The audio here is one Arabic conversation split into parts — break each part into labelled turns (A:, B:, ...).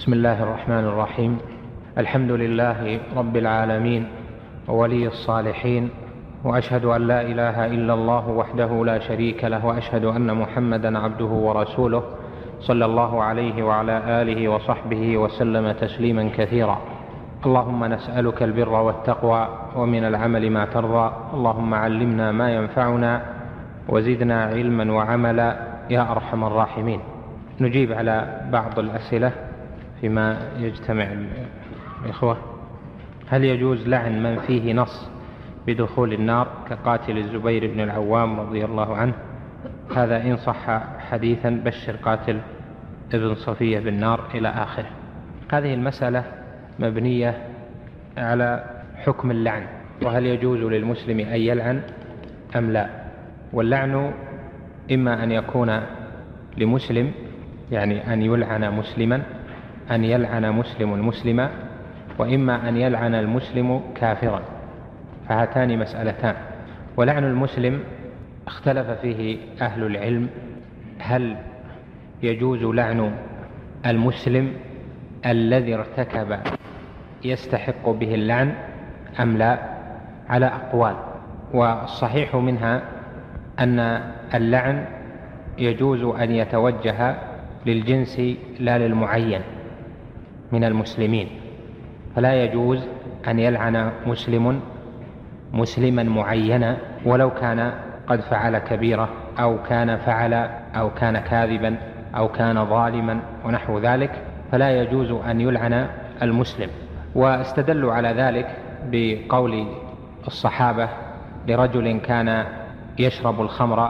A: بسم الله الرحمن الرحيم. الحمد لله رب العالمين وولي الصالحين، وأشهد أن لا إله إلا الله وحده لا شريك له، وأشهد أن محمدا عبده ورسوله صلى الله عليه وعلى آله وصحبه وسلم تسليما كثيرا. اللهم نسألك البر والتقوى ومن العمل ما ترضى. اللهم علمنا ما ينفعنا وزدنا علما وعملا يا أرحم الراحمين. نجيب على بعض الأسئلة فيما يجتمع الإخوة. هل يجوز لعن من فيه نص بدخول النار كقاتل الزبير بن العوام رضي الله عنه؟ هذا إن صح حديثا بشر قاتل ابن صفية بالنار إلى آخره. هذه المسألة مبنية على حكم اللعن، وهل يجوز للمسلم أن يلعن أم لا. واللعن إما أن يكون لمسلم، يعني أن يلعن مسلما، أن يلعن مسلم مسلما، وإما أن يلعن المسلم كافرا، فهاتان مسألتان. ولعن المسلم اختلف فيه أهل العلم، هل يجوز لعن المسلم الذي ارتكب يستحق به اللعن أم لا، على أقوال. والصحيح منها أن اللعن يجوز أن يتوجه للجنس لا للمعين من المسلمين، فلا يجوز أن يلعن مسلم مسلما معينا ولو كان قد فعل كبيرة أو كان فعل أو كان كاذبا أو كان ظالما ونحو ذلك، فلا يجوز أن يلعن المسلم. واستدلوا على ذلك بقول الصحابة لرجل كان يشرب الخمر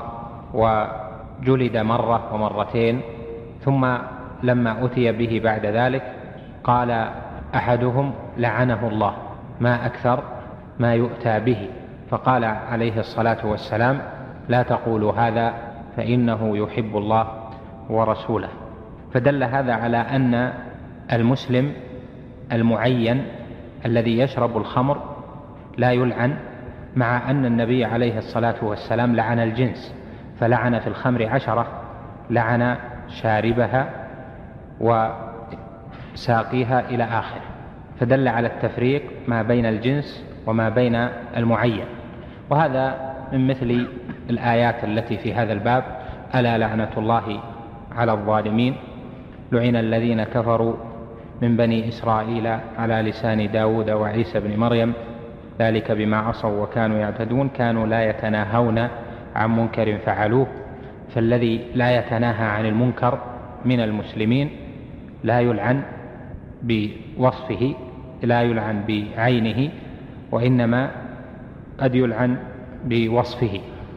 A: وجلد مرة ومرتين، ثم لما أتي به بعد ذلك قال أحدهم لعنه الله ما أكثر ما يؤتى به، فقال عليه الصلاة والسلام لا تقولوا هذا فإنه يحب الله ورسوله. فدل هذا على أن المسلم المعين الذي يشرب الخمر لا يلعن، مع أن النبي عليه الصلاة والسلام لعن الجنس، فلعن في الخمر 10، لعن شاربها وساقيها إلى آخر، فدل على التفريق ما بين الجنس وما بين المعين. وهذا من مثل الآيات التي في هذا الباب: ألا لعنة الله على الظالمين، لعن الذين كفروا من بني إسرائيل على لسان داود وعيسى بن مريم ذلك بما عصوا وكانوا يعتدون، كانوا لا يتناهون عن منكر فعلوه. فالذي لا يتناهى عن المنكر من المسلمين لا يلعن بوصفه، لا يلعن بعينه، وإنما قد يلعن بوصفه.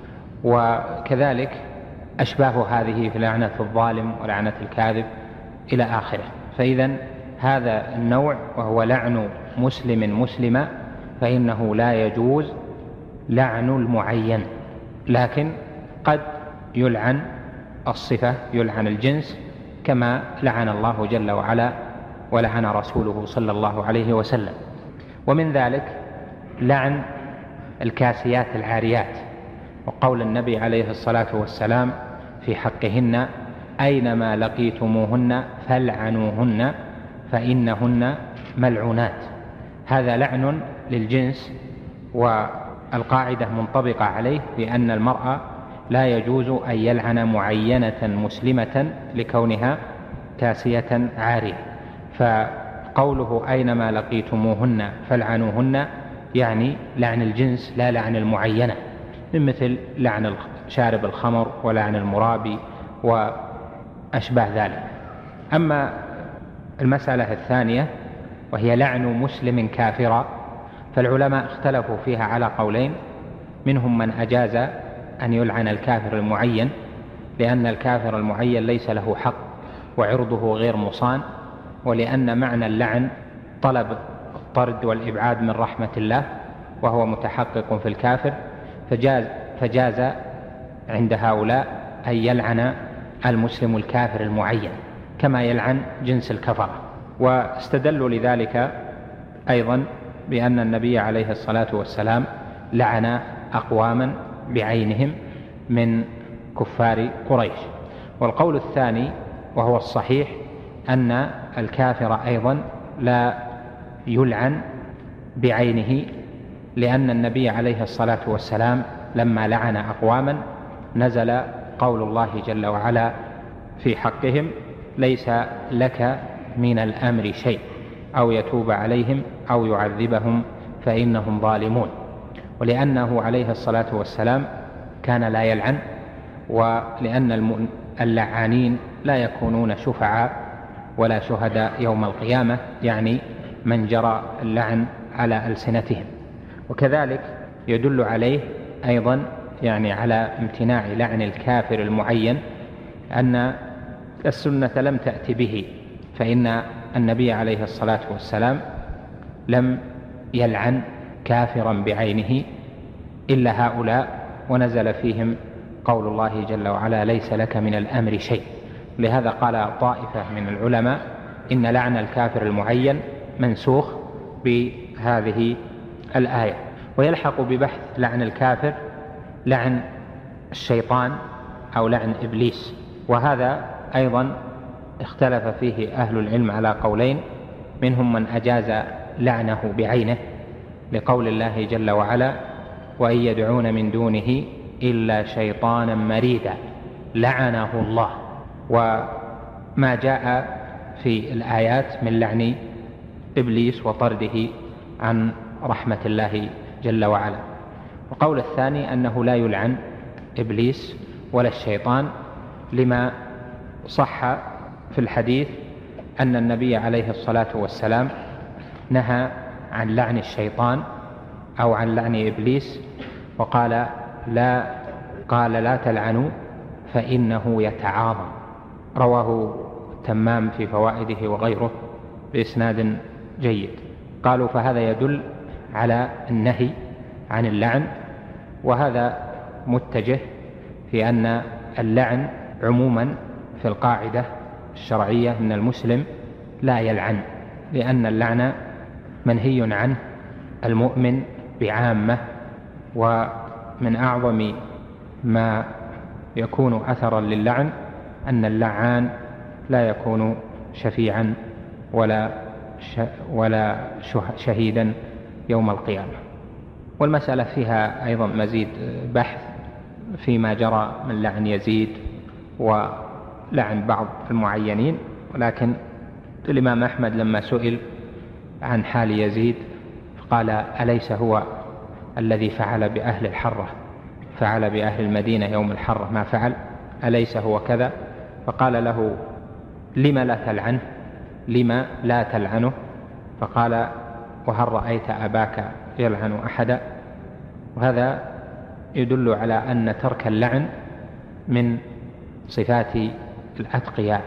A: وكذلك أشباه هذه في لعنة الظالم ولعنة الكاذب إلى آخره. فإذا هذا النوع وهو لعن مسلم مسلما فإنه لا يجوز لعن المعين، لكن قد يلعن الصفة، يلعن الجنس، كما لعن الله جل وعلا ولعن رسوله صلى الله عليه وسلم. ومن ذلك لعن الكاسيات العاريات، وقول النبي عليه الصلاة والسلام في حقهن: أينما لقيتموهن فالعنوهن فإنهن ملعونات. هذا لعن للجنس، والقاعدة منطبقة عليه بأن المرأة لا يجوز أن يلعن معينة مسلمة لكونها كاسية عارية. فقوله أينما لقيتموهن فالعنوهن يعني لعن الجنس لا لعن المعينة، من مثل لعن شارب الخمر ولعن المرابي وأشباه ذلك. أما المسألة الثانية وهي لعن مسلم كافرا، فالعلماء اختلفوا فيها على قولين: منهم من أجاز أن يلعن الكافر المعين، لأن الكافر المعين ليس له حق وعرضه غير مصان، ولأن معنى اللعن طلب الطرد والإبعاد من رحمة الله، وهو متحقق في الكافر، فجاز عند هؤلاء أن يلعن المسلم الكافر المعين كما يلعن جنس الكفرة. واستدلوا لذلك أيضا بأن النبي عليه الصلاة والسلام لعن أقواما بعينهم من كفار قريش. والقول الثاني وهو الصحيح أن الكافر أيضا لا يلعن بعينه، لأن النبي عليه الصلاة والسلام لما لعن أقواما نزل قول الله جل وعلا في حقهم: ليس لك من الأمر شيء، أو يتوب عليهم أو يعذبهم فإنهم ظالمون. ولأنه عليه الصلاة والسلام كان لا يلعن، ولأن اللعانين لا يكونون شفعاء ولا شهداء يوم القيامة، يعني من جرى اللعن على ألسنتهم. وكذلك يدل عليه أيضا يعني على امتناع لعن الكافر المعين أن السنة لم تأتي به، فإن النبي عليه الصلاة والسلام لم يلعن كافرا بعينه إلا هؤلاء، ونزل فيهم قول الله جل وعلا: ليس لك من الأمر شيء. لهذا قال طائفة من العلماء إن لعن الكافر المعين منسوخ بهذه الآية. ويلحق ببحث لعن الكافر لعن الشيطان أو لعن إبليس، وهذا أيضا اختلف فيه أهل العلم على قولين، منهم من أجاز لعنه بعينه لقول الله جل وعلا: وإن يدعون من دونه إلا شيطانا مريدا لعنه الله، وما جاء في الآيات من لعن إبليس وطرده عن رحمة الله جل وعلا. وقول الثاني أنه لا يلعن إبليس ولا الشيطان، لما صح في الحديث أن النبي عليه الصلاة والسلام نهى عن لعن الشيطان أو عن لعن إبليس، وقال: لا تلعنوا فإنه يتعاظم. رواه تمام في فوائده وغيره بإسناد جيد. قالوا فهذا يدل على النهي عن اللعن، وهذا متجه في أن اللعن عموما في القاعدة الشرعية أن المسلم لا يلعن، لأن اللعن منهي عنه المؤمن بعامة. ومن أعظم ما يكون أثرا للعن أن اللعان لا يكون شفيعا ولا شهيدا يوم القيامة. والمسألة فيها أيضا مزيد بحث فيما جرى من لعن يزيد ولعن بعض المعينين، ولكن الإمام أحمد لما سئل عن حال يزيد قال: أليس هو الذي فعل بأهل الحرة، فعل بأهل المدينة يوم الحرة ما فعل، أليس هو كذا؟ فقال له: لما لا تلعنه؟ فقال: وهل رأيت أباك يلعن أحدا؟ وهذا يدل على أن ترك اللعن من صفات الأتقياء،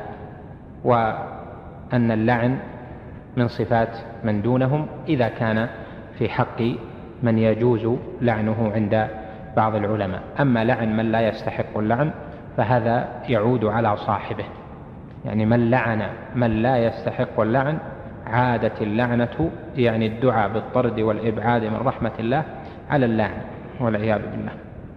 A: وأن اللعن من صفات من دونهم إذا كان في حق من يجوز لعنه عند بعض العلماء. أما لعن من لا يستحق اللعن فهذا يعود على صاحبه، يعني من لعن من لا يستحق اللعن عادت اللعنة، يعني الدعاء بالطرد والإبعاد من رحمة الله على اللاعن والعياذ بالله.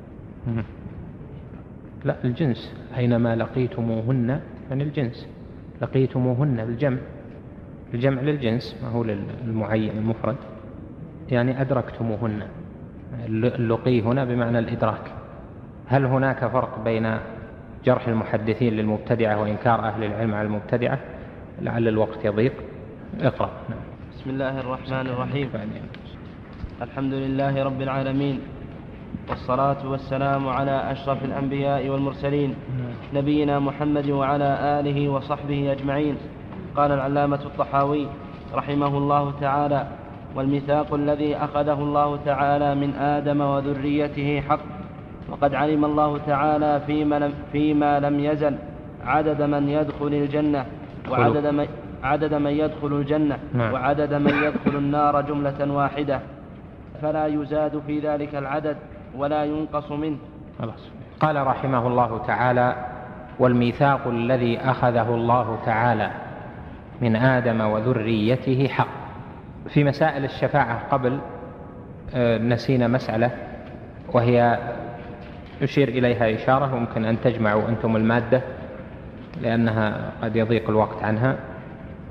A: لا، الجنس أينما لقيتموهن، يعني الجنس لقيتموهن الجمع للجنس ما هو للمعين المفرد، يعني أدركتموهن. اللقي هنا بمعنى الإدراك. هل هناك فرق بين جرح المحدثين للمبتدعة وإنكار أهل العلم على المبتدعة؟ لعل الوقت يضيق. اقرأ.
B: بسم الله الرحمن الرحيم. الحمد لله رب العالمين، والصلاة والسلام على أشرف الأنبياء والمرسلين نبينا محمد وعلى آله وصحبه أجمعين. قال العلامة الطحاوي رحمه الله تعالى: والميثاق الذي أخذه الله تعالى من آدم وذريته حق، وقد علم الله تعالى فيما لم يزل عدد من يدخل الجنة وعدد من يدخل الجنة وعدد من يدخل النار جملة واحدة، فلا يزاد في ذلك العدد ولا ينقص منه.
A: قال رحمه الله تعالى: والميثاق الذي أخذه الله تعالى من آدم وذريته حق. في مسائل الشفاعة قبل نسينا مسألة، وهي يشير إليها إشارة، ممكن أن تجمعوا أنتم المادة لأنها قد يضيق الوقت عنها.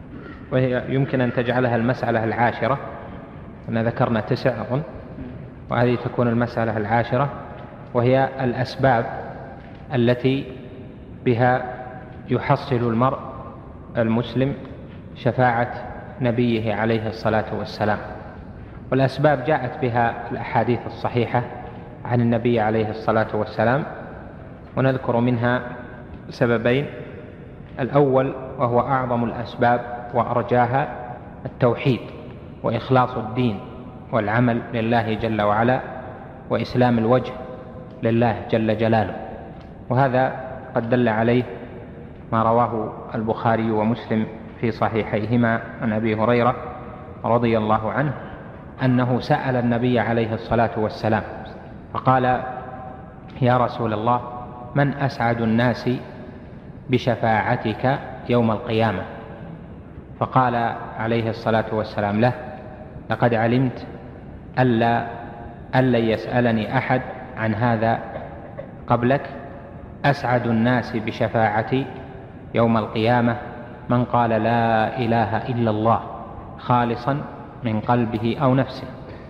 A: وهي يمكن أن تجعلها المسألة العاشرة، أن ذكرنا 9 أظن، وهذه تكون المسألة العاشرة، وهي الأسباب التي بها يحصل المرء المسلم شفاعة نبيه عليه الصلاة والسلام. والأسباب جاءت بها الأحاديث الصحيحة عن النبي عليه الصلاة والسلام، ونذكر منها سببين. الأول وهو أعظم الأسباب وأرجاها التوحيد وإخلاص الدين والعمل لله جل وعلا وإسلام الوجه لله جل جلاله، وهذا قد دل عليه ما رواه البخاري ومسلم في صحيحيهما عن أبي هريرة رضي الله عنه أنه سأل النبي عليه الصلاة والسلام فقال: يا رسول الله، من أسعد الناس بشفاعتك يوم القيامة؟ فقال عليه الصلاة والسلام له: لقد علمت ألا يسألني أحد عن هذا قبلك. أسعد الناس بشفاعتي يوم القيامة من قال لا إله إلا الله خالصا من قلبه أو نفسه.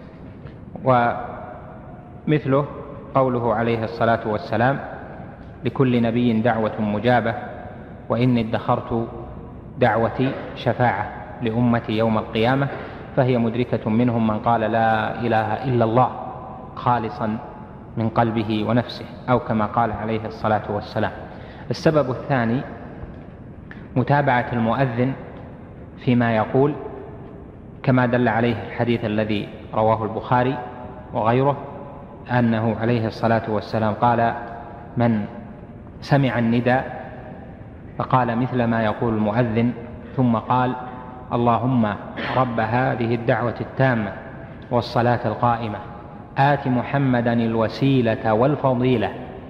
A: ومثله قوله عليه الصلاة والسلام: لكل نبي دعوة مجابة، وإني ادخرت دعوتي شفاعة لأمتي يوم القيامة، فهي مدركة منهم من قال لا إله إلا الله خالصا من قلبه ونفسه، أو كما قال عليه الصلاة والسلام. السبب الثاني متابعة المؤذن فيما يقول، كما دل عليه الحديث الذي رواه البخاري وغيره أنه عليه الصلاة والسلام قال: من سمع النداء فقال مثل ما يقول المؤذن ثم قال: اللهم رب هذه الدعوة التامة والصلاة القائمة آت محمدا الوسيلة والفضيلة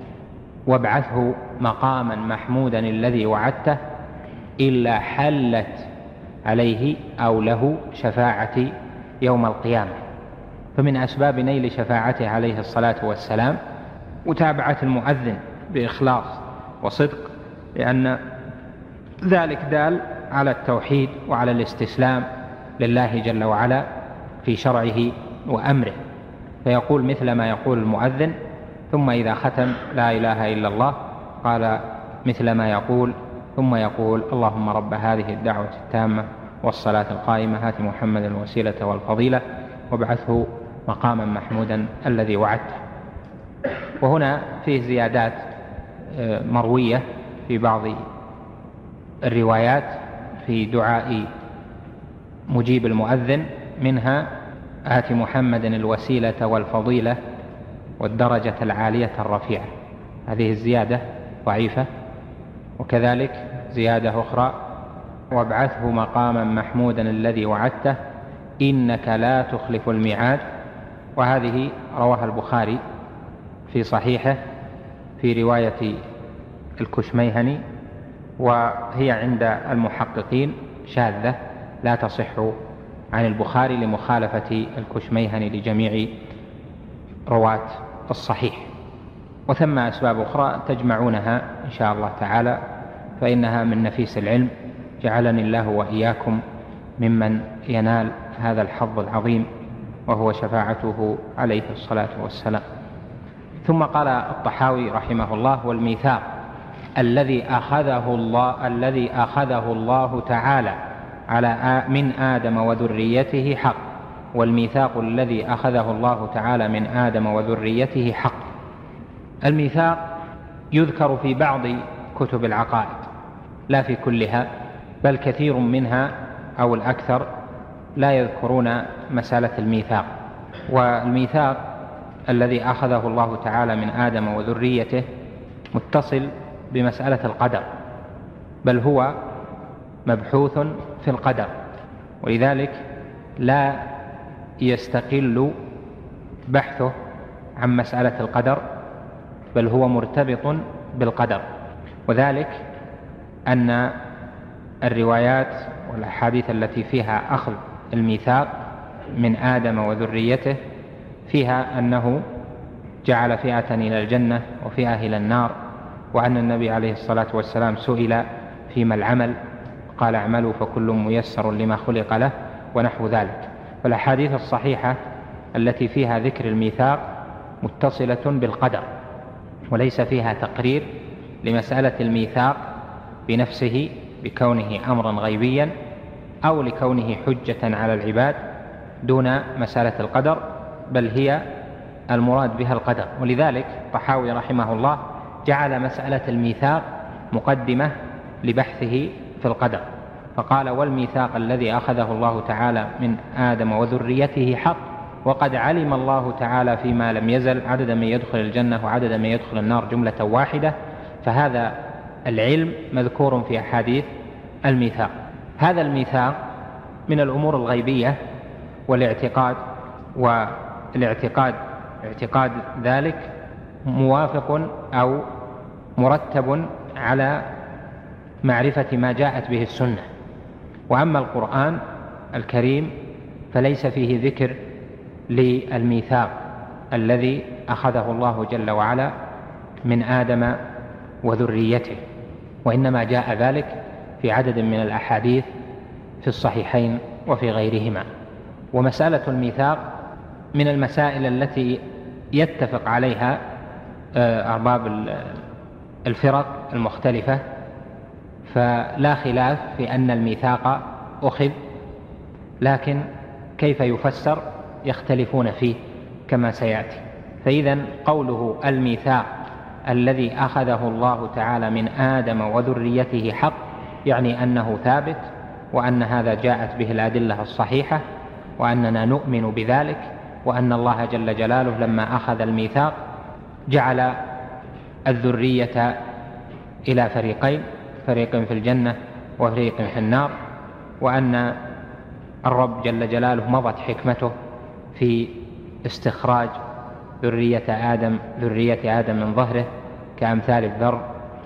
A: وابعثه مقاما محمودا الذي وعدته، إلا حلت عليه أو له شفاعتي يوم القيامة. فمن أسباب نيل شفاعته عليه الصلاة والسلام متابعة المؤذن بإخلاص وصدق، لأن ذلك دال على التوحيد وعلى الاستسلام لله جل وعلا في شرعه وأمره، فيقول مثل ما يقول المؤذن، ثم إذا ختم لا إله إلا الله قال مثل ما يقول، ثم يقول: اللهم رب هذه الدعوة التامة والصلاة القائمة آت محمد الوسيلة والفضيلة وابعثه مقاما محمودا الذي وعدته. وهنا فيه زيادات مروية في بعض الروايات في دعاء مجيب المؤذن، منها: آت محمد الوسيلة والفضيلة والدرجة العالية الرفيعة. هذه الزيادة ضعيفة. وكذلك زيادة أخرى: وابعثه مقاما محمودا الذي وعدته إنك لا تخلف الميعاد. وهذه رواها البخاري في صحيحه في رواية الكشميهني، وهي عند المحققين شاذة لا تصح عن البخاري لمخالفة الكشميهني لجميع رواة الصحيح. وثم أسباب أخرى تجمعونها إن شاء الله تعالى، فإنها من نفيس العلم، جعلني الله وإياكم ممن ينال هذا الحظ العظيم وهو شفاعته عليه الصلاة والسلام. ثم قال الطحاوي رحمه الله: والميثاق الذي أخذه الله تعالى من آدم وذريته حق. والميثاق الذي أخذه الله تعالى من آدم وذريته حق. الميثاق يذكر في بعض كتب العقائد، لا في كلها، بل كثير منها أو الأكثر لا يذكرون مسألة الميثاق. والميثاق الذي أخذه الله تعالى من آدم وذريته متصل بمسألة القدر، بل هو مبحوث في القدر، ولذلك لا يستقل بحثه عن مسألة القدر، بل هو مرتبط بالقدر. وذلك أن الروايات والأحاديث التي فيها أخذ الميثاق من آدم وذريته فيها أنه جعل فئة إلى الجنة وفئة إلى النار، وأن النبي عليه الصلاة والسلام سئل فيما العمل قال اعملوا فكل ميسر لما خلق له ونحو ذلك. فالأحاديث الصحيحة التي فيها ذكر الميثاق متصلة بالقدر، وليس فيها تقرير لمسألة الميثاق بنفسه بكونه أمرا غيبيا أو لكونه حجة على العباد دون مسألة القدر، بل هي المراد بها القدر. ولذلك الطحاوي رحمه الله جعل مسألة الميثاق مقدمة لبحثه في القدر، فقال: والميثاق الذي أخذه الله تعالى من آدم وذريته حق، وقد علم الله تعالى فيما لم يزل عدد من يدخل الجنة وعدد من يدخل النار جملة واحدة. فهذا العلم مذكور في أحاديث الميثاق. هذا الميثاق من الأمور الغيبية، اعتقاد ذلك موافق أو مرتب على معرفة ما جاءت به السنة. وأما القرآن الكريم فليس فيه ذكر للميثاق الذي أخذه الله جل وعلا من آدم وذريته، وإنما جاء ذلك في عدد من الأحاديث في الصحيحين وفي غيرهما. ومسألة الميثاق من المسائل التي يتفق عليها أرباب الفرق المختلفة، فلا خلاف في أن الميثاق أخذ، لكن كيف يفسر يختلفون فيه كما سيأتي. فإذا قوله الميثاق الذي أخذه الله تعالى من آدم وذريته حق، يعني أنه ثابت، وأن هذا جاءت به الأدلة الصحيحة، وأننا نؤمن بذلك، وأن الله جل جلاله لما أخذ الميثاق جعل الذرية إلى فريقين، فريق في الجنة وفريق في النار، وأن الرب جل جلاله مضت حكمته في استخراج ذرية آدم من ظهره كأمثال الذر،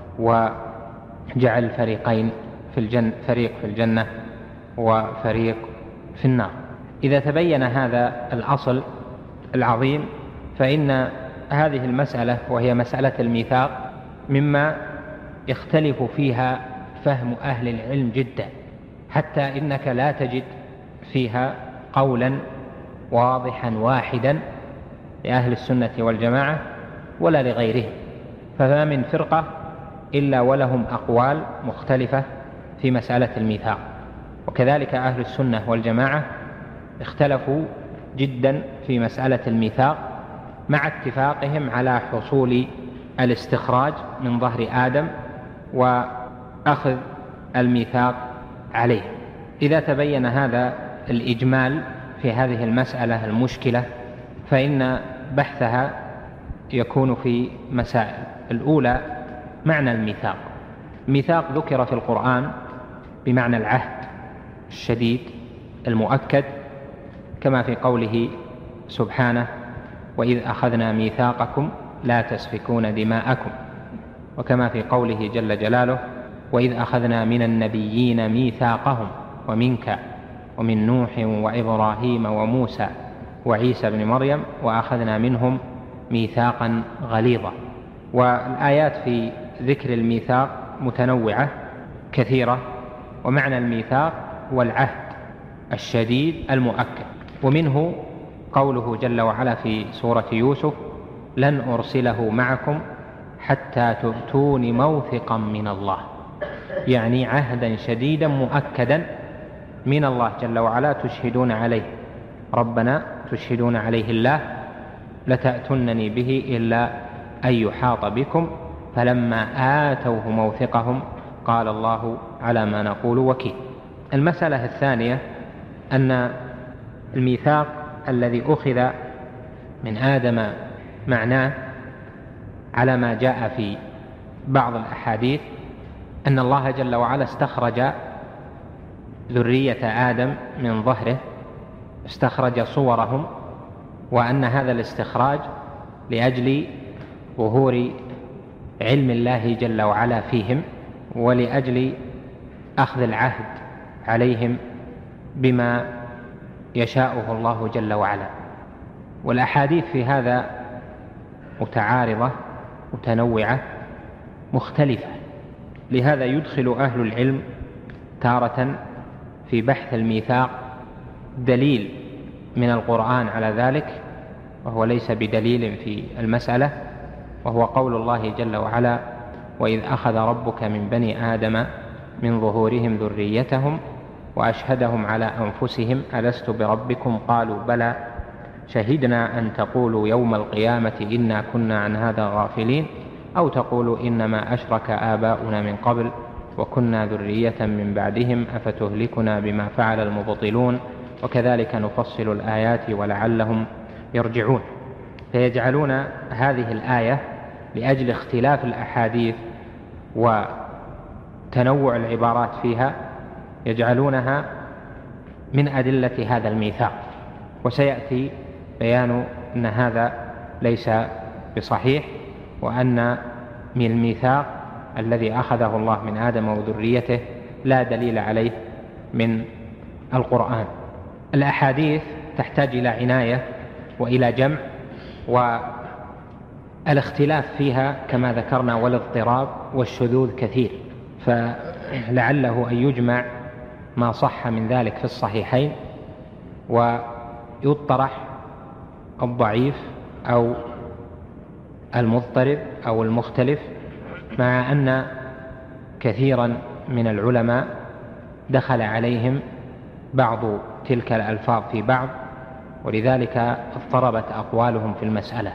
A: وجعل فريقين في الجنة، فريق في الجنة وفريق في النار. إذا تبين هذا الأصل العظيم، فإن هذه المسألة وهي مسألة الميثاق مما يختلف فيها فهم أهل العلم جدا، حتى إنك لا تجد فيها قولا واضحا واحدا لأهل السنة والجماعة ولا لغيرهم، فما من فرقة إلا ولهم أقوال مختلفة في مسألة الميثاق. وكذلك أهل السنة والجماعة اختلفوا جدا في مسألة الميثاق، مع اتفاقهم على حصول الاستخراج من ظهر آدم وأخذ الميثاق عليه. إذا تبين هذا الإجمال في هذه المسألة المشكلة، فإن بحثها يكون في مسائل. الأولى معنى الميثاق. الميثاق ذكر في القرآن بمعنى العهد الشديد المؤكد، كما في قوله سبحانه: وإذ أخذنا ميثاقكم لا تسفكون دماءكم، وكما في قوله جل جلاله: وإذ أخذنا من النبيين ميثاقهم ومنك ومن نوح وإبراهيم وموسى وعيسى بن مريم وأخذنا منهم ميثاقا غليظا. والآيات في ذكر الميثاق متنوعة كثيرة، ومعنى الميثاق هو العهد الشديد المؤكد. ومنه قوله جل وعلا في سورة يوسف: لن أرسله معكم حتى تؤتون موثقا من الله، يعني عهدا شديدا مؤكدا من الله جل وعلا تشهدون عليه، ربنا تشهدون عليه الله لتأتونني به إلا أن يحاط بكم، فلما آتوه موثقهم قال الله على ما نقول وكيل. المسألة الثانية أن الميثاق الذي أخذ من آدم معناه على ما جاء في بعض الأحاديث أن الله جل وعلا استخرج ذرية آدم من ظهره، استخرج صورهم، وأن هذا الاستخراج لأجل ظهور علم الله جل وعلا فيهم، ولأجل أخذ العهد عليهم بما يشاءه الله جل وعلا. والأحاديث في هذا متعارضة متنوعة مختلفة، لهذا يدخل أهل العلم تارة في بحث الميثاق دليل من القرآن على ذلك، وهو ليس بدليل في المسألة، وهو قول الله جل وعلا: وإذ أخذ ربك من بني آدم من ظهورهم ذريتهم وأشهدهم على أنفسهم ألست بربكم قالوا بلى شهدنا أن تقولوا يوم القيامة إنا كنا عن هذا غافلين أو تقولوا إنما أشرك آباؤنا من قبل وكنا ذرية من بعدهم أفتهلكنا بما فعل المبطلون وكذلك نفصل الآيات ولعلهم يرجعون. فيجعلون هذه الآية لأجل اختلاف الأحاديث وتنوع العبارات فيها يجعلونها من أدلة هذا الميثاق، وسيأتي بيان أن هذا ليس بصحيح، وأن من الميثاق الذي أخذه الله من آدم وذريته لا دليل عليه من القرآن. الأحاديث تحتاج إلى عناية وإلى جمع، والاختلاف فيها كما ذكرنا والاضطراب والشذوذ كثير، فلعله أن يجمع ما صح من ذلك في الصحيحين ويطرح الضعيف أو المضطرب أو المختلف، مع أن كثيرا من العلماء دخل عليهم بعض تلك الألفاظ في بعض، ولذلك اضطربت أقوالهم في المسألة.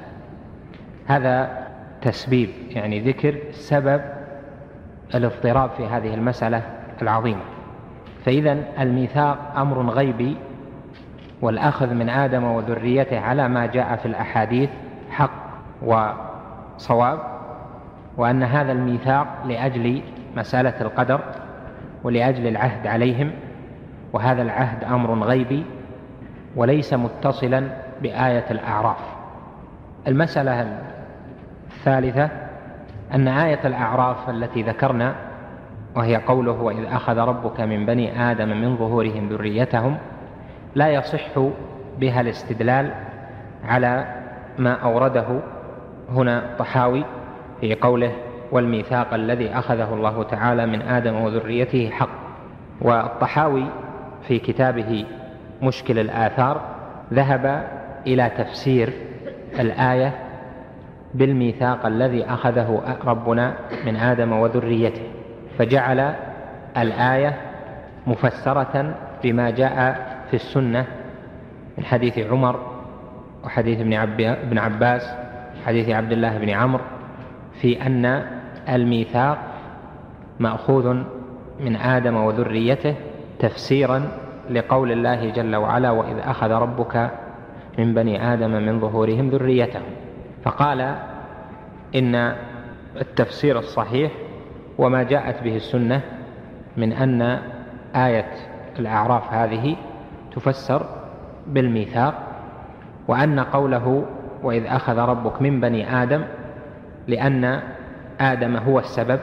A: هذا تسبيب، يعني ذكر سبب الاضطراب في هذه المسألة العظيمة. فإذا الميثاق أمر غيبي، والأخذ من آدم وذريته على ما جاء في الأحاديث حق وصواب، وأن هذا الميثاق لأجل مسألة القدر ولأجل العهد عليهم، وهذا العهد أمر غيبي وليس متصلا بآية الأعراف. المسألة الثالثة أن آية الأعراف التي ذكرنا، وهي قوله وإذ أخذ ربك من بني آدم من ظهورهم ذريتهم، لا يصح بها الاستدلال على ما أورده هنا الطحاوي في قوله والميثاق الذي أخذه الله تعالى من آدم وذريته حق. والطحاوي في كتابه مشكل الآثار ذهب إلى تفسير الآية بالميثاق الذي أخذه ربنا من آدم وذريته، فجعل الآية مفسرة بما جاء في السنة من حديث عمر وحديث ابن عباس حديث عبد الله بن عمرو في أن الميثاق مأخوذ من آدم وذريته تفسيرا لقول الله جل وعلا وإذ أخذ ربك من بني آدم من ظهورهم ذريتهم. فقال إن التفسير الصحيح وما جاءت به السنة من أن آية الأعراف هذه تفسر بالميثاق، وأن قوله وإذ أخذ ربك من بني آدم لأن آدم هو السبب،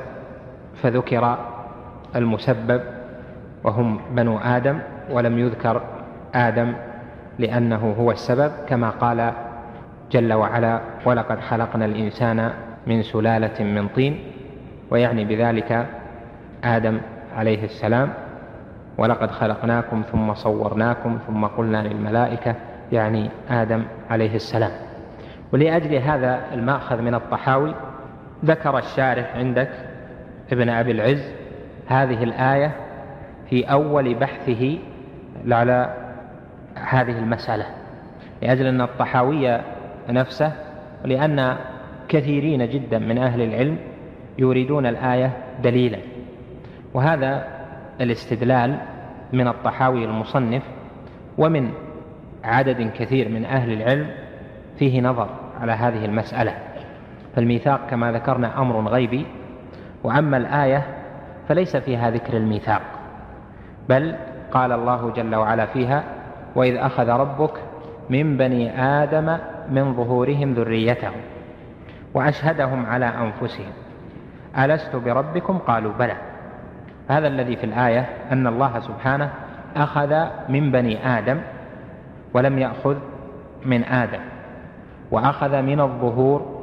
A: فذكر المسبب وهم بنو آدم، ولم يذكر آدم لأنه هو السبب، كما قال جل وعلا ولقد خلقنا الإنسان من سلالة من طين، ويعني بذلك آدم عليه السلام، ولقد خلقناكم ثم صورناكم ثم قلنا للملائكة، يعني آدم عليه السلام. ولأجل هذا المأخذ من الطحاوي ذكر الشارح عندك ابن أبي العز هذه الآية في أول بحثه على هذه المسألة، لأجل أن الطحاوي نفسه، ولأن كثيرين جدا من أهل العلم يريدون الآية دليلا، وهذا الاستدلال من الطحاوي المصنف ومن عدد كثير من أهل العلم فيه نظر على هذه المسألة. فالميثاق كما ذكرنا أمر غيبي، وأما الآية فليس فيها ذكر الميثاق، بل قال الله جل وعلا فيها وإذ أخذ ربك من بني آدم من ظهورهم ذريتهم وأشهدهم على أنفسهم ألست بربكم قالوا بلى. هذا الذي في الآية أن الله سبحانه أخذ من بني آدم ولم يأخذ من آدم، وأخذ من الظهور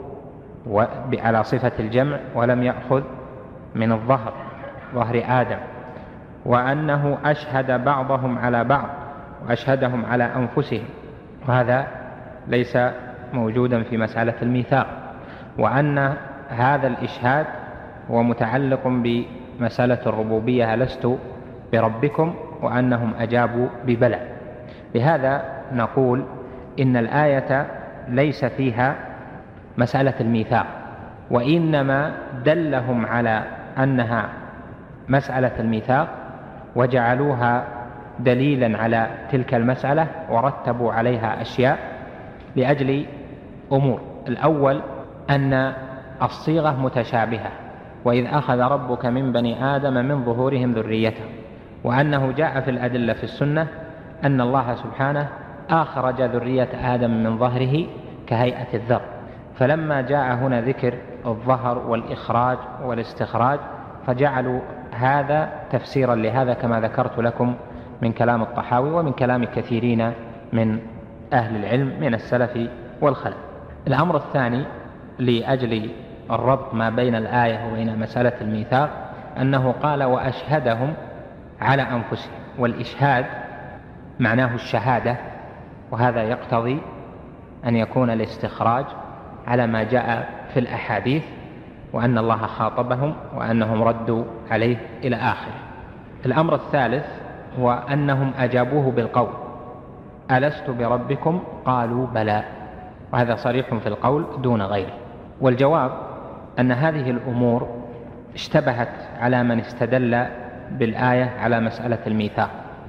A: على صفة الجمع ولم يأخذ من الظهر، ظهر آدم، وأنه أشهد بعضهم على بعض وأشهدهم على أنفسهم، وهذا ليس موجودا في مسألة الميثاق، وأن هذا الإشهاد هو متعلق بمسألة الربوبية ألست بربكم، وأنهم أجابوا ببلى. لهذا نقول إن الآية ليس فيها مسألة الميثاق، وإنما دلهم على أنها مسألة الميثاق وجعلوها دليلا على تلك المسألة ورتبوا عليها أشياء لأجل أمور. الأول أن الصيغة متشابهة، وإذ أخذ ربك من بني آدم من ظهورهم ذريتهم، وأنه جاء في الأدلة في السنة أن الله سبحانه أخرج ذرية آدم من ظهره كهيئة الذر، فلما جاء هنا ذكر الظهر والإخراج والاستخراج فجعلوا هذا تفسيرا لهذا، كما ذكرت لكم من كلام الطحاوي ومن كلام كثيرين من أهل العلم من السلف والخلف. الأمر الثاني لأجل الربط ما بين الآية وبين مسألة الميثاق أنه قال وأشهدهم على أنفسهم، والإشهاد معناه الشهادة، وهذا يقتضي أن يكون الاستخراج على ما جاء في الأحاديث، وأن الله خاطبهم وأنهم ردوا عليه إلى آخره. الأمر الثالث هو أنهم أجابوه بالقول ألست بربكم قالوا بلى، وهذا صريح في القول دون غيره. والجواب أن هذه الأمور اشتبهت على من استدل بالآية على مسألة الميثاق،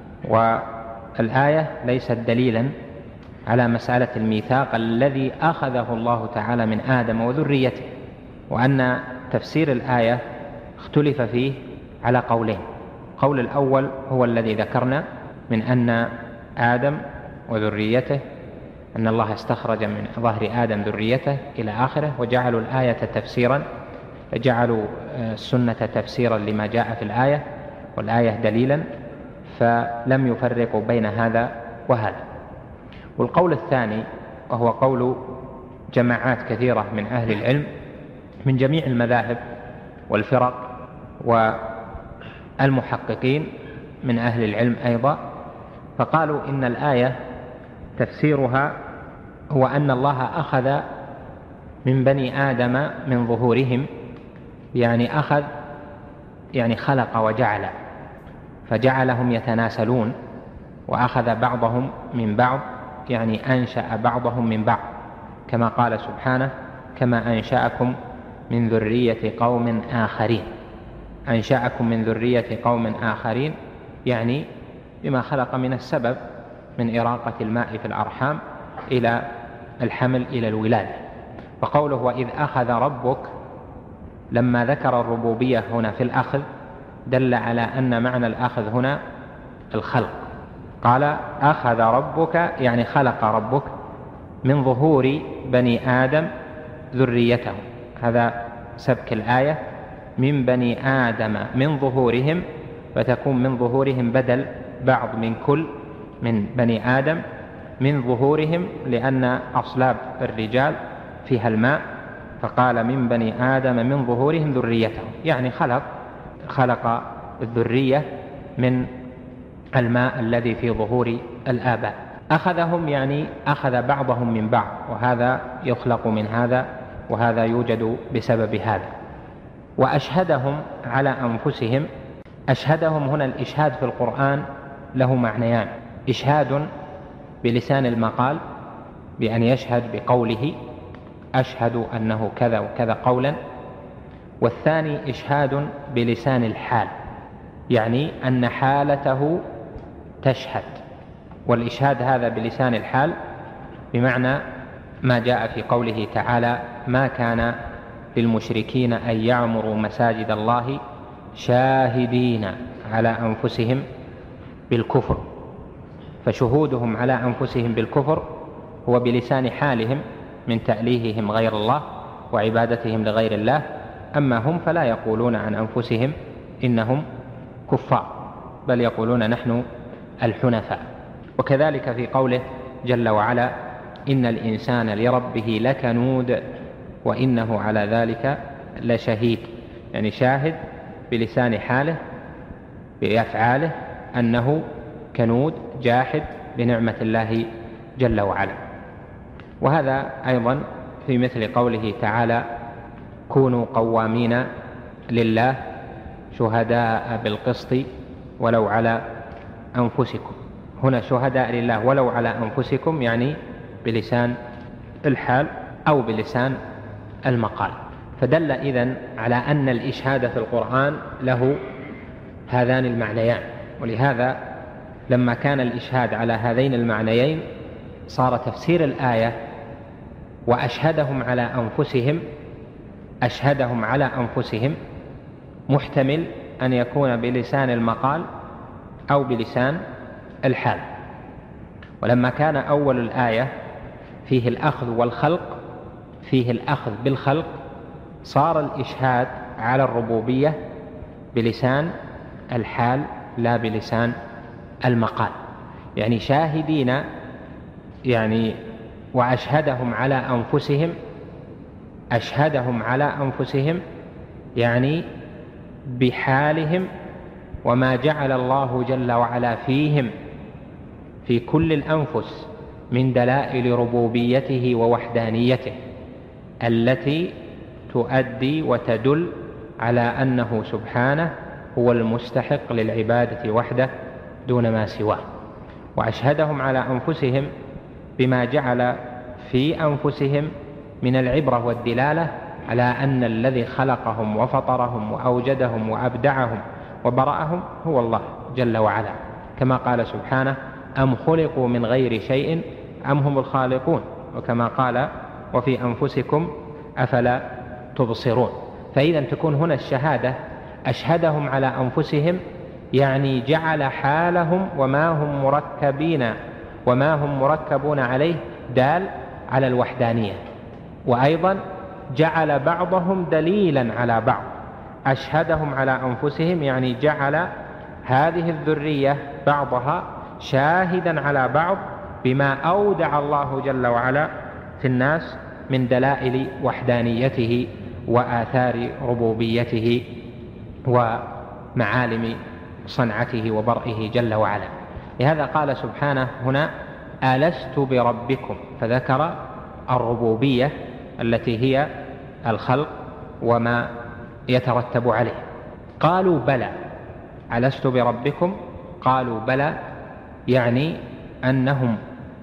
A: والآية ليست دليلا على مسألة الميثاق الذي أخذه الله تعالى من آدم وذريته، وأن تفسير الآية اختلف فيه على قولين. القول الأول هو الذي ذكرنا من أن آدم وذريته، أن الله استخرج من ظهر آدم ذريته إلى آخره، وجعلوا الآية تفسيرا، جعلوا السنة تفسيرا لما جاء في الآية والآية دليلا، فلم يفرقوا بين هذا وهذا. والقول الثاني وهو قول جماعات كثيرة من أهل العلم من جميع المذاهب والفرق والمحققين من أهل العلم أيضا، فقالوا إن الآية تفسيرها هو أن الله أخذ من بني آدم من ظهورهم، يعني أخذ يعني خلق وجعل، فجعلهم يتناسلون، وأخذ بعضهم من بعض يعني أنشأ بعضهم من بعض، كما قال سبحانه كما أنشأكم من ذرية قوم آخرين. أنشأكم من ذرية قوم آخرين يعني بما خلق من السبب من إراقة الماء في الأرحام إلى الحمل إلى الولادة. فقوله وإذ أخذ ربك لما ذكر الربوبية هنا في الأخذ دل على أن معنى الأخذ هنا الخلق. قال أخذ ربك يعني خلق ربك من ظهور بني آدم ذريتهم، هذا سبك الآية من بني آدم من ظهورهم، فتكون من ظهورهم بدل بعض من كل من بني آدم من ظهورهم، لأن أصلاب الرجال فيها الماء، فقال من بني آدم من ظهورهم ذريتهم، يعني خلق الذرية من الماء الذي في ظهور الآباء. أخذهم يعني أخذ بعضهم من بعض، وهذا يخلق من هذا وهذا يوجد بسبب هذا. وأشهدهم على أنفسهم، أشهدهم هنا الإشهاد في القرآن له معنيان: إشهاد بلسان المقال بأن يشهد بقوله أشهد أنه كذا وكذا قولا، والثاني إشهاد بلسان الحال، يعني أن حالته تشهد. والإشهاد هذا بلسان الحال بمعنى ما جاء في قوله تعالى ما كان للمشركين أن يعمروا مساجد الله شاهدين على أنفسهم بالكفر، فشهودهم على أنفسهم بالكفر هو بلسان حالهم من تأليههم غير الله وعبادتهم لغير الله، أما هم فلا يقولون عن أنفسهم إنهم كفار، بل يقولون نحن الحنفاء. وكذلك في قوله جل وعلا إن الإنسان لربه لكنود وإنه على ذلك لشهيد، يعني شاهد بلسان حاله بأفعاله أنه كنود جاحد بنعمة الله جل وعلا. وهذا أيضا في مثل قوله تعالى: كونوا قوامين لله شهداء بالقسط ولو على أنفسكم. هنا شهداء لله ولو على أنفسكم يعني بلسان الحال أو بلسان المقال. فدل إذن على أن الإشهاد في القرآن له هذان المعنيان. ولهذا لما كان الإشهاد على هذين المعنيين صار تفسير الآية وأشهدهم على أنفسهم محتمل أن يكون بلسان المقال أو بلسان الحال. ولما كان أول الآية فيه الأخذ والخلق، فيه الأخذ بالخلق، صار الإشهاد على الربوبية بلسان الحال لا بلسان المقال. يعني شاهدين يعني وأشهدهم على أنفسهم يعني بحالهم وما جعل الله جل وعلا فيهم في كل الأنفس من دلائل ربوبيته ووحدانيته التي تؤدي وتدل على أنه سبحانه هو المستحق للعبادة وحده دون ما سواه. وأشهدهم على أنفسهم بما جعل في أنفسهم من العبرة والدلالة على أن الذي خلقهم وفطرهم وأوجدهم وأبدعهم وبرأهم هو الله جل وعلا، كما قال سبحانه: أم خلقوا من غير شيء أم هم الخالقون، وكما قال: وفي أنفسكم أفلا تبصرون. فإذا تكون هنا الشهادة أشهدهم على أنفسهم يعني جعل حالهم وما هم مركبون عليه دال على الوحدانية، وأيضا جعل بعضهم دليلا على بعض. أشهدهم على أنفسهم يعني جعل هذه الذرية بعضها شاهدا على بعض بما أودع الله جل وعلا في الناس من دلائل وحدانيته وآثار ربوبيته ومعالم صنعته وبرئه جل وعلا. لهذا قال سبحانه هنا: ألست بربكم، فذكر الربوبية التي هي الخلق وما يترتب عليه. قالوا بلى، ألست بربكم، قالوا بلى، يعني أنهم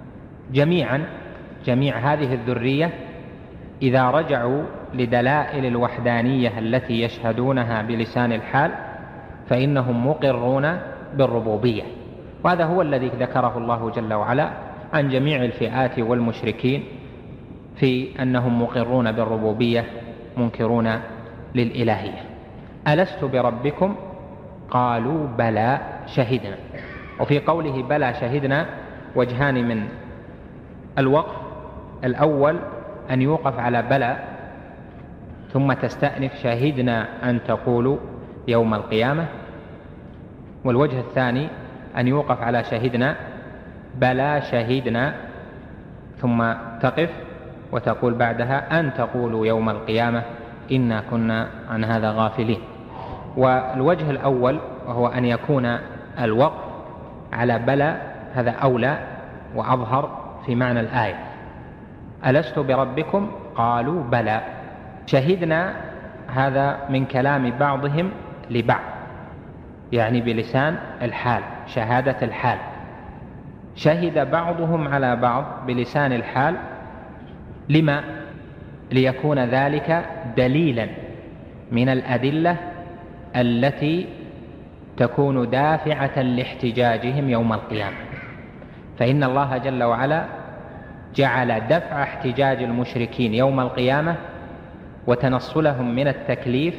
A: جميع هذه الذرية إذا رجعوا لدلائل الوحدانية التي يشهدونها بلسان الحال فإنهم مقرون بالربوبية. وهذا هو الذي ذكره الله جل وعلا عن جميع الفئات والمشركين في أنهم مقرون بالربوبية منكرون للإلهية. ألست بربكم قالوا بلى شهدنا. وفي قوله بلى شهدنا وجهان من الوقف: الأول أن يوقف على بلى ثم تستأنف شهدنا أن تقولوا يوم القيامة، والوجه الثاني أن يوقف على شهدنا بلى شهدنا ثم تقف وتقول بعدها أن تقولوا يوم القيامة إنا كنا عن هذا غافلين. والوجه الأول وهو أن يكون الوقف على بلى هذا أولى وأظهر في معنى الآية: ألست بربكم قالوا بلى. شهدنا هذا من كلام بعضهم لبعض، يعني بلسان الحال، شهادة الحال. شهد بعضهم على بعض بلسان الحال، لما؟ ليكون ذلك دليلا من الأدلة التي تكون دافعة لاحتجاجهم يوم القيامة. فإن الله جل وعلا جعل دفع احتجاج المشركين يوم القيامة وتنصلهم من التكليف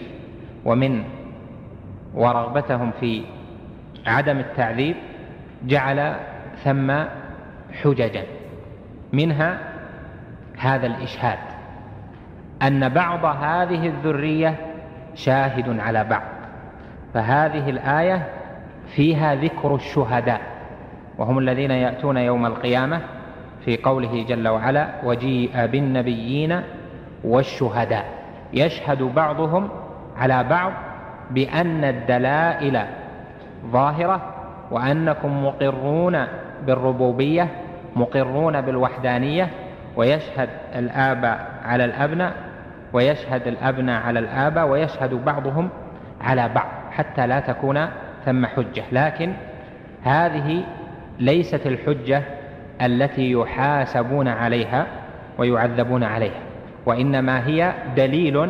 A: ورغبتهم في عدم التعذيب، جعل ثم حججا، منها هذا الإشهاد أن بعض هذه الذرية شاهد على بعض. فهذه الآية فيها ذكر الشهداء، وهم الذين يأتون يوم القيامة في قوله جل وعلا: وجيء بالنبيين والشهداء. يشهد بعضهم على بعض بأن الدلائل ظاهرة، وأنكم مقرون بالربوبية مقرون بالوحدانية، ويشهد الآباء على الأبناء، ويشهد الأبناء على الآباء، ويشهد بعضهم على بعض حتى لا تكون ثم حجة. لكن هذه ليست الحجة التي يحاسبون عليها ويعذبون عليها، وإنما هي دليل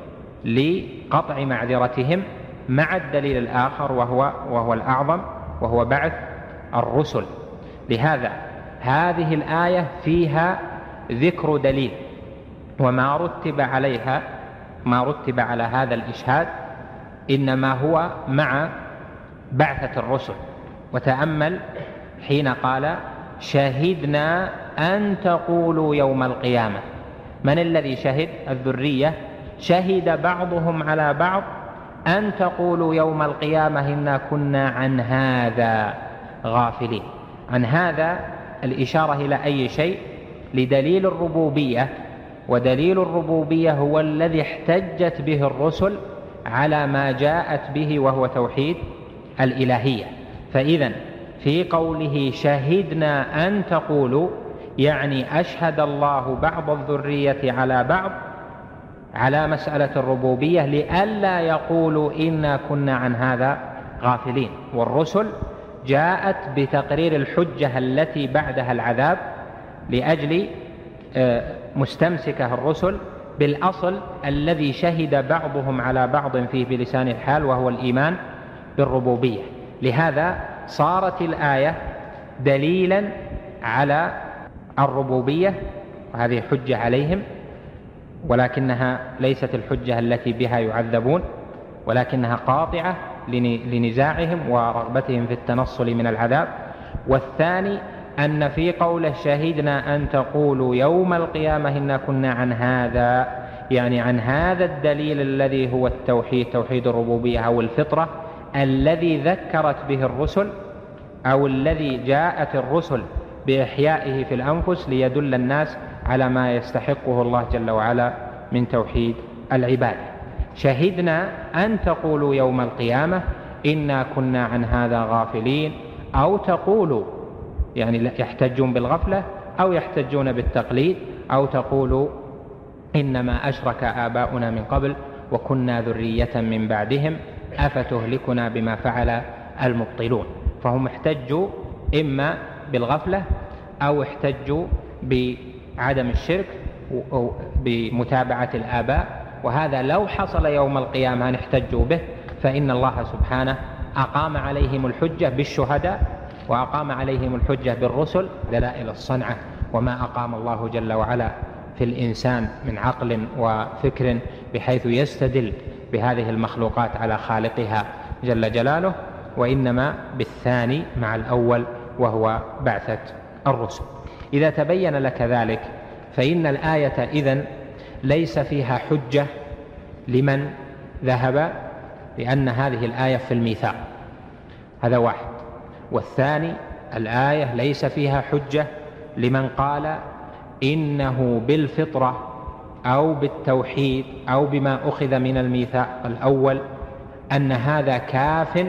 A: لقطع معذرتهم مع الدليل الآخر وهو الأعظم، وهو بعث الرسل. لهذا هذه الآية فيها ذكر دليل، وما رتب عليها ما رتب على هذا الإشهاد إنما هو مع بعثة الرسل. وتأمل حين قال شهدنا أن تقولوا يوم القيامة، من الذي شهد؟ الذرية. شهد بعضهم على بعض أن تقولوا يوم القيامة إنا كنا عن هذا غافلين. عن هذا الإشارة إلى أي شيء؟ لدليل الربوبية، ودليل الربوبية هو الذي احتجت به الرسل على ما جاءت به، وهو توحيد الإلهية. فإذن في قوله شهدنا أن تقولوا، يعني أشهد الله بعض الذرية على بعض على مسألة الربوبية لئلا يقولوا إنا كنا عن هذا غافلين. والرسل جاءت بتقرير الحجة التي بعدها العذاب، لأجل مستمسكه الرسل بالأصل الذي شهد بعضهم على بعض فيه بلسان الحال، وهو الإيمان بالربوبية. لهذا صارت الآية دليلا على الربوبية، وهذه حجة عليهم، ولكنها ليست الحجة التي بها يعذبون، ولكنها قاطعة لنزاعهم ورغبتهم في التنصل من العذاب. والثاني أن في قوله شهدنا أن تقولوا يوم القيامة إنا كنا عن هذا، يعني عن هذا الدليل الذي هو التوحيد، توحيد الربوبية أو الفطرة، الذي ذكرت به الرسل، أو الذي جاءت الرسل بإحيائه في الأنفس ليدل الناس على ما يستحقه الله جل وعلا من توحيد العبادة. شهدنا أن تقولوا يوم القيامة إنا كنا عن هذا غافلين، أو تقولوا، يعني يحتجون بالغفلة أو يحتجون بالتقليد، أو تقولوا إنما أشرك آباؤنا من قبل وكنا ذرية من بعدهم أفتهلكنا بما فعل المبطلون. فهم احتجوا إما بالغفلة أو احتجوا بعدم الشرك أو بمتابعة الآباء، وهذا لو حصل يوم القيامة أن احتجوا به فإن الله سبحانه أقام عليهم الحجة بالشهداء، وأقام عليهم الحجة بالرسل دلائل الصنعة. وما أقام الله جل وعلا في الإنسان من عقل وفكر بحيث يستدل بهذه المخلوقات على خالقها جل جلاله، وإنما بالثاني مع الأول وهو بعثة الرسل. إذا تبين لك ذلك فإن الآية إذن ليس فيها حجة لمن ذهب لأن هذه الآية في الميثاق، هذا واحد. والثاني الآية ليس فيها حجة لمن قال إنه بالفطرة أو بالتوحيد أو بما أخذ من الميثاق الأول أن هذا كاف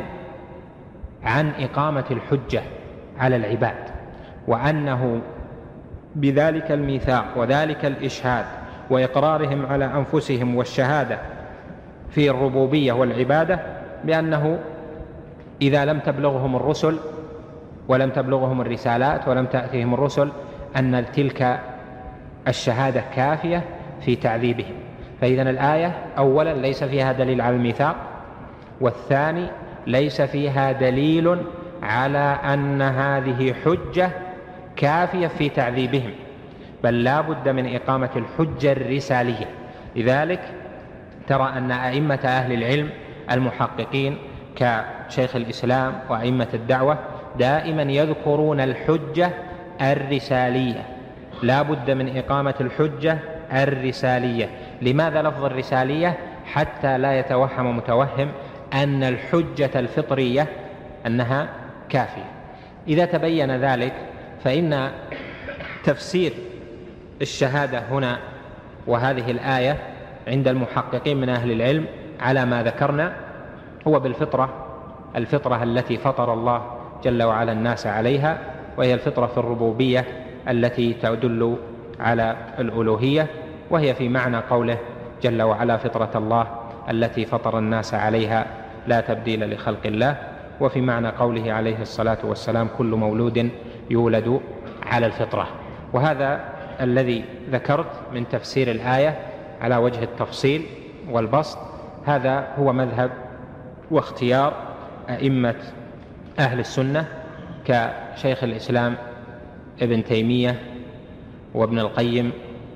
A: عن إقامة الحجة على العباد، وأنه بذلك الميثاق وذلك الإشهاد وإقرارهم على أنفسهم والشهادة في الربوبية والعبادة بأنه إذا لم تبلغهم الرسل ولم تبلغهم الرسالات ولم تأتيهم الرسل أن تلك الشهادة كافية في تعذيبهم. فإذا الآية أولا ليس فيها دليل على الميثاق، والثاني ليس فيها دليل على أن هذه حجة كافية في تعذيبهم، بل لا بد من إقامة الحجة الرسالية. لذلك ترى أن أئمة أهل العلم المحققين كشيخ الإسلام وأئمة الدعوة دائما يذكرون الحجة الرسالية، لا بد من إقامة الحجة الرسالية. لماذا لفظ الرسالية؟ حتى لا يتوهم متوهم أن الحجة الفطرية أنها كافية. إذا تبين ذلك فإن تفسير الشهادة هنا وهذه الآية عند المحققين من أهل العلم على ما ذكرنا هو بالفطرة الفطرة التي فطر الله جل وعلا الناس عليها، وهي الفطرة في الربوبية التي تدل على الألوهية، وهي في معنى قوله جل وعلا فطرة الله التي فطر الناس عليها لا تبديل لخلق الله، وفي معنى قوله عليه الصلاة والسلام كل مولود يولد على الفطرة. وهذا الذي ذكرت من تفسير الآية على وجه التفصيل والبسط، هذا هو مذهب واختيار أئمة أهل السنة كشيخ الإسلام ابن تيمية وابن القيم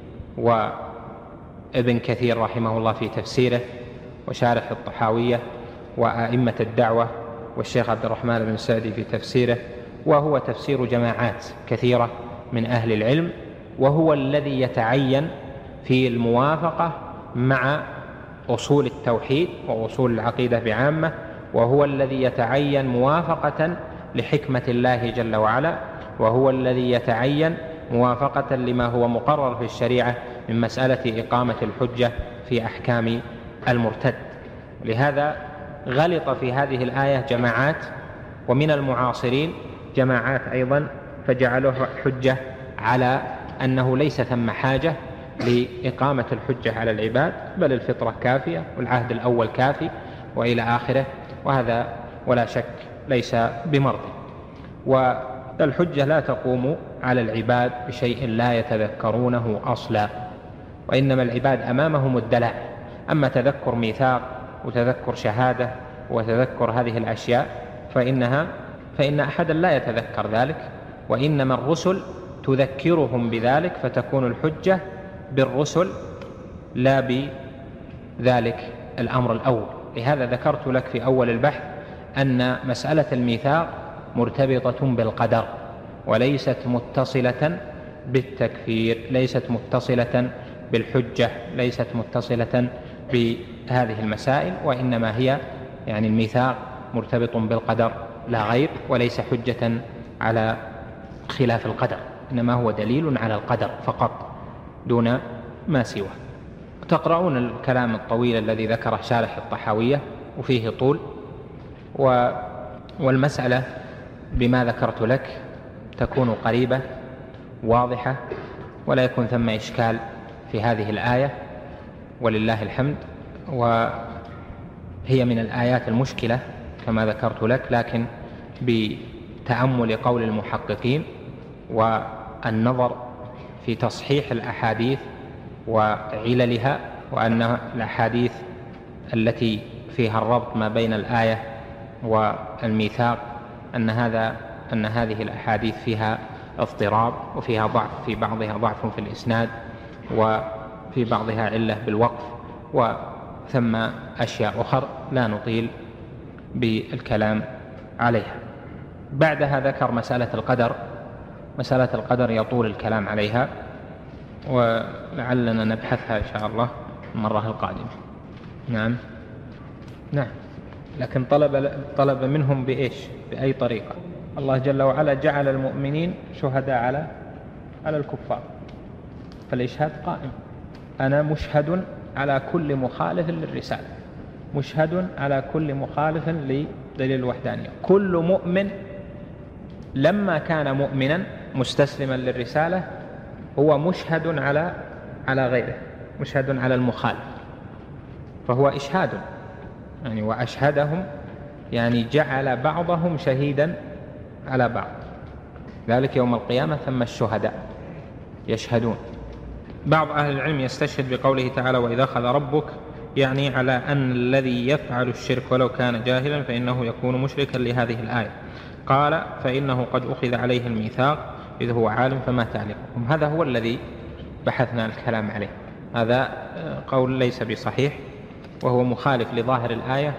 A: وابن كثير رحمه الله في تفسيره وشارح الطحاوية وأئمة الدعوة والشيخ عبد الرحمن بن سعدي في تفسيره، وهو تفسير جماعات كثيرة من أهل العلم، وهو الذي يتعين في الموافقة مع أصول التوحيد وأصول العقيدة بعامة، وهو الذي يتعين موافقة لحكمة الله جل وعلا، وهو الذي يتعين موافقة لما هو مقرر في الشريعة من مسألة إقامة الحجة في أحكام المرتد. لهذا غلط في هذه الآية جماعات، ومن المعاصرين جماعات أيضا، فجعلوه حجة على أنه ليس ثم حاجة لإقامة الحجة على العباد، بل الفطرة كافية والعهد الأول كافي وإلى آخره، وهذا ولا شك ليس بمرض. والحجة لا تقوم على العباد بشيء لا يتذكرونه أصلا، وإنما العباد أمامهم الدلائل. أما تذكر ميثاق وتذكر شهادة وتذكر هذه الأشياء فإن أحدا لا يتذكر ذلك، وإنما الرسل تذكرهم بذلك، فتكون الحجة بالرسل لا بذلك الأمر الأول. لهذا ذكرت لك في أول البحث أن مسألة الميثاق مرتبطة بالقدر، وليست متصلة بالتكفير، ليست متصلة بالحجة، ليست متصلة بهذه المسائل، وإنما هي يعني الميثاق مرتبط بالقدر لا غير، وليس حجة على خلاف القدر، إنما هو دليل على القدر فقط دون ما سواه. تقرؤون الكلام الطويل الذي ذكره شارح الطحاوية وفيه طول، والمسألة بما ذكرت لك تكون قريبة واضحة، ولا يكون ثم إشكال في هذه الآية ولله الحمد. وهي من الآيات المشكلة كما ذكرت لك، لكن بتأمل قول المحققين والنظر في تصحيح الأحاديث وعللها، وأن الأحاديث التي فيها الربط ما بين الآية والميثاق أن هذه الأحاديث فيها اضطراب، وفيها ضعف، في بعضها ضعف في الإسناد، وفي بعضها علة بالوقف، وثم أشياء أخرى لا نطيل بالكلام عليها. بعدها ذكر مسألة القدر. مسألة القدر يطول الكلام عليها، ولعلنا نبحثها إن شاء الله المرة القادمة. نعم، لكن طلب منهم بإيش؟ بأي طريقة؟ الله جل وعلا جعل المؤمنين شهداء على الكفار، فالإشهاد قائم. أنا مشهد على كل مخالف للرسالة، مشهد على كل مخالف لدليل الوحدانية. كل مؤمن لما كان مؤمنا مستسلما للرسالة هو مشهد على غيره، مشهد على المخالف، فهو إشهاد يعني، وأشهدهم يعني جعل بعضهم شهيدا على بعض. ذلك يوم القيامة ثم الشهداء يشهدون. بعض أهل العلم يستشهد بقوله تعالى وإذا أخذ ربك، يعني على أن الذي يفعل الشرك ولو كان جاهلا فإنه يكون مشركا لهذه الآية. قال فإنه قد أخذ عليه الميثاق إذ هو عالم فما تعلمكم. هذا هو الذي بحثنا الكلام عليه. هذا قول ليس بصحيح، وهو مخالف لظاهر الآية،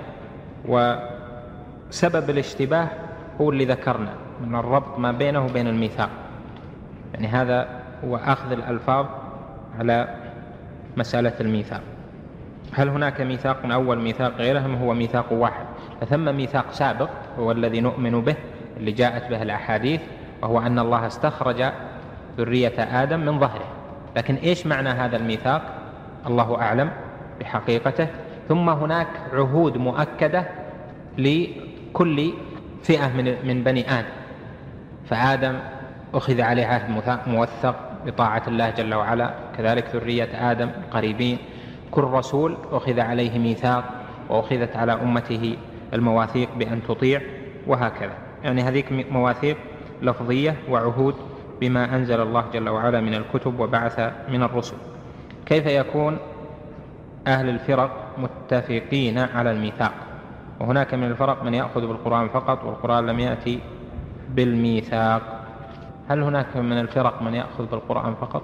A: وسبب الاشتباه هو اللي ذكرنا من الربط ما بينه وبين الميثاق. يعني هذا هو أخذ الألفاظ على مسألة الميثاق. هل هناك ميثاق أول ميثاق غيره، أم هو ميثاق واحد؟ فثم ميثاق سابق هو الذي نؤمن به، اللي جاءت به الأحاديث، وهو أن الله استخرج ذرية آدم من ظهره. لكن إيش معنى هذا الميثاق؟ الله أعلم بحقيقته. ثم هناك عهود مؤكدة كل فئة من بني آدم. فآدم أخذ عليه عهد موثق بطاعة الله جل وعلا، كذلك ذرية آدم قريبين. كل رسول أخذ عليه ميثاق وأخذت على أمته المواثيق بأن تطيع، وهكذا. يعني هذه مواثيق لفظية وعهود بما أنزل الله جل وعلا من الكتب وبعث من الرسل. كيف يكون أهل الفرق متفقين على الميثاق؟ وهناك من الفرق من يأخذ بالقرآن فقط والقرآن لم يأتي بالميثاق. هل هناك من الفرق من يأخذ بالقرآن فقط؟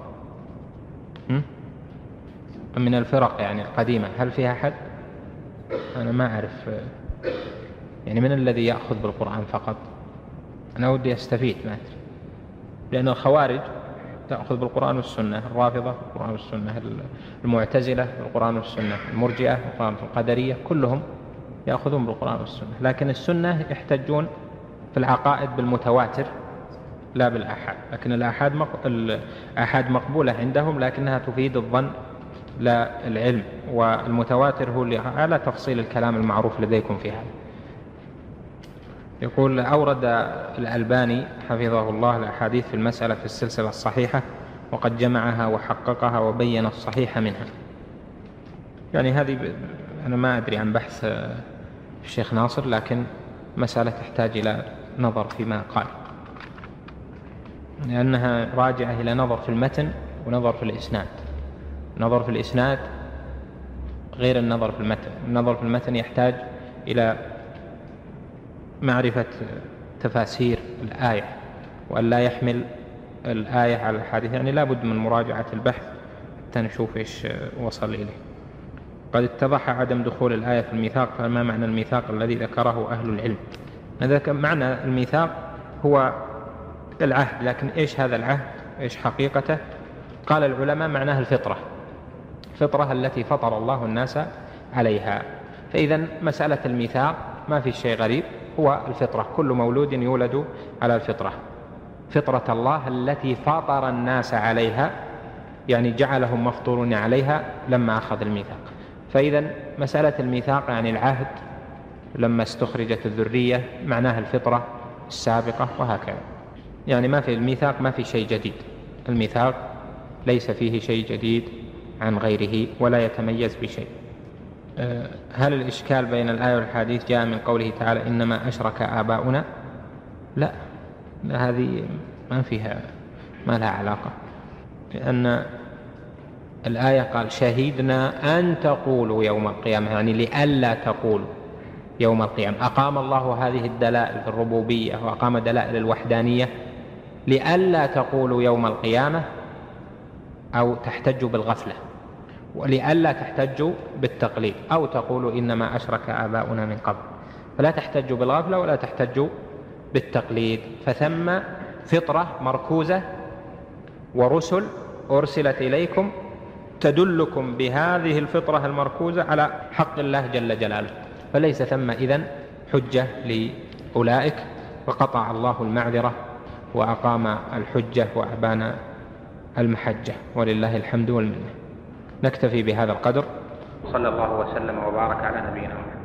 A: من الفرق يعني القديمة هل فيها أحد؟ أنا ما أعرف يعني من الذي يأخذ بالقرآن فقط. أنا ودي أستفيد ما أدري، لأن الخوارج تأخذ بالقرآن والسنة، الرافضة بالقرآن والسنة، المعتزلة بالقرآن والسنة، المرجئة بالقرآن، القدرية كلهم يأخذون بالقرآن والسنة. لكن السنة يحتجون في العقائد بالمتواتر لا بالآحاد. لكن الآحاد مقبولة عندهم لكنها تفيد الظن لا العلم، والمتواتر هو اللي على تفصيل الكلام المعروف لديكم في هذا. يقول أورد الألباني حفظه الله الأحاديث في المسألة في السلسلة الصحيحة، وقد جمعها وحققها وبين الصحيح منها. يعني هذه أنا ما أدري عن بحث الشيخ ناصر، لكن مسألة تحتاج إلى نظر فيما قال، لأنها راجعة إلى نظر في المتن ونظر في الإسناد. نظر في الإسناد غير النظر في المتن. النظر في المتن يحتاج إلى معرفة تفاسير الآية، وأن لا يحمل الآية على الحديث. يعني لا بد من مراجعة البحث حتى نشوف إيش وصل إليه. قد اتضح عدم دخول الآية في الميثاق، فما معنى الميثاق الذي ذكره أهل العلم؟ معنى الميثاق هو العهد، لكن إيش هذا العهد؟ إيش حقيقته؟ قال العلماء معناه الفطرة التي فطر الله الناس عليها. فإذا مسألة الميثاق ما في شيء غريب، هو الفطرة. كل مولود يولد على الفطرة، فطرة الله التي فطر الناس عليها، يعني جعلهم مفطورون عليها لما أخذ الميثاق. فإذا مسألة الميثاق يعني العهد لما استخرجت الذرية، معناها الفطرة السابقة، وهكذا. يعني ما في الميثاق ما في شيء جديد. الميثاق ليس فيه شيء جديد عن غيره ولا يتميز بشيء. هل الإشكال بين الآية والحديث جاء من قوله تعالى إنما أشرك آباؤنا؟ لا، هذه ما لها علاقة، لأن الآية قال شهدنا أن تقولوا يوم القيامة، يعني لئلا تقولوا يوم القيامة. أقام الله هذه الدلائل في الربوبية وأقام دلائل الوحدانية لئلا تقولوا يوم القيامة أو تحتجوا بالغفلة، ولئلا تحتجوا بالتقليد، أو تقولوا إنما أشرك آباؤنا من قبل. فلا تحتجوا بالغفلة ولا تحتجوا بالتقليد. فثم فطرة مركوزة ورسل أرسلت إليكم تدلكم بهذه الفطرة المركوزة على حق الله جل جلاله. فليس ثم إذن حجة لأولئك، وقطع الله المعذرة وأقام الحجة وأبان المحجة، ولله الحمد والمنة. نكتفي بهذا القدر. صلى الله وسلم وبارك على نبينا محمد.